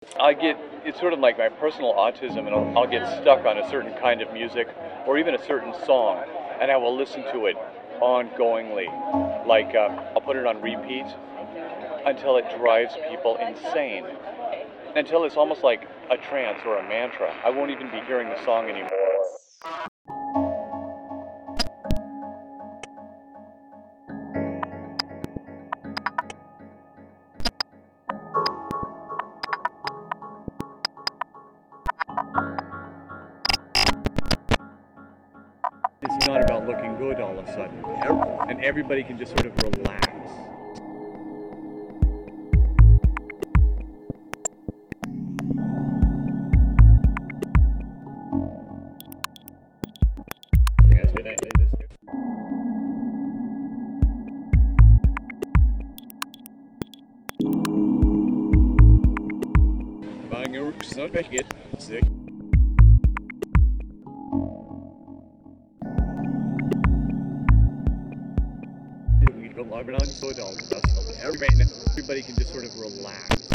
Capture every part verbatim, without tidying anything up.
I get, it's sort of like my personal autism, and I'll, I'll get stuck on a certain kind of music or even a certain song, and I will listen to it ongoingly. Like, uh, I'll put it on repeat until it drives people insane. Until it's almost like a trance or a mantra. I won't even be hearing the song anymore. It's not about looking good all of a sudden. And everybody can just sort of relax. Yes, did I say this? Buying your not back yet. Sick. So don't. Everybody, everybody can just sort of relax.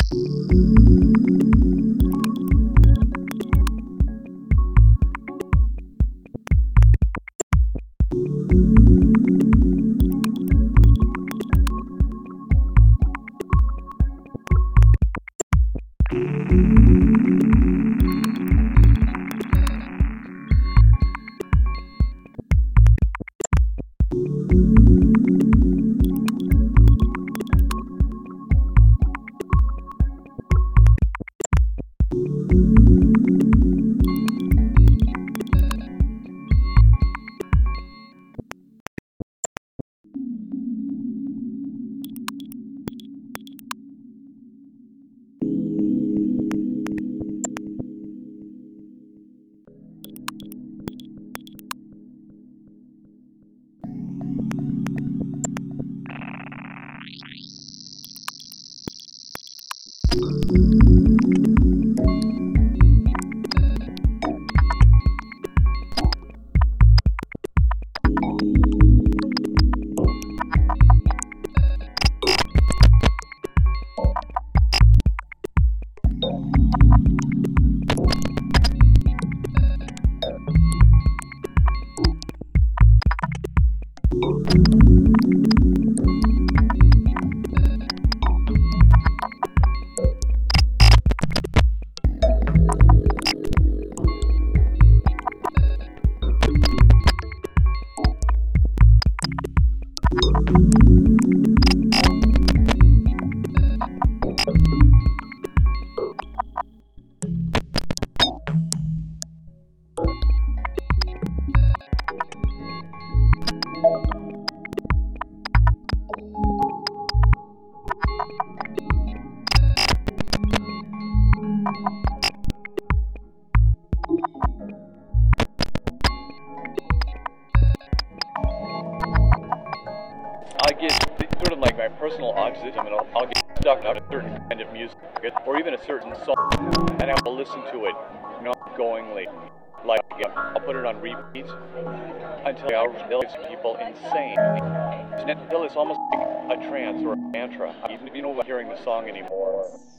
I get sort of like my personal autism, and I'll, I'll get stuck on a certain kind of music or even a certain song, and I will listen to it ongoingly. Like, uh, I'll put it on repeat until it drives people insane. Until it's almost like a trance or a mantra. Even if you don't hearing the song anymore.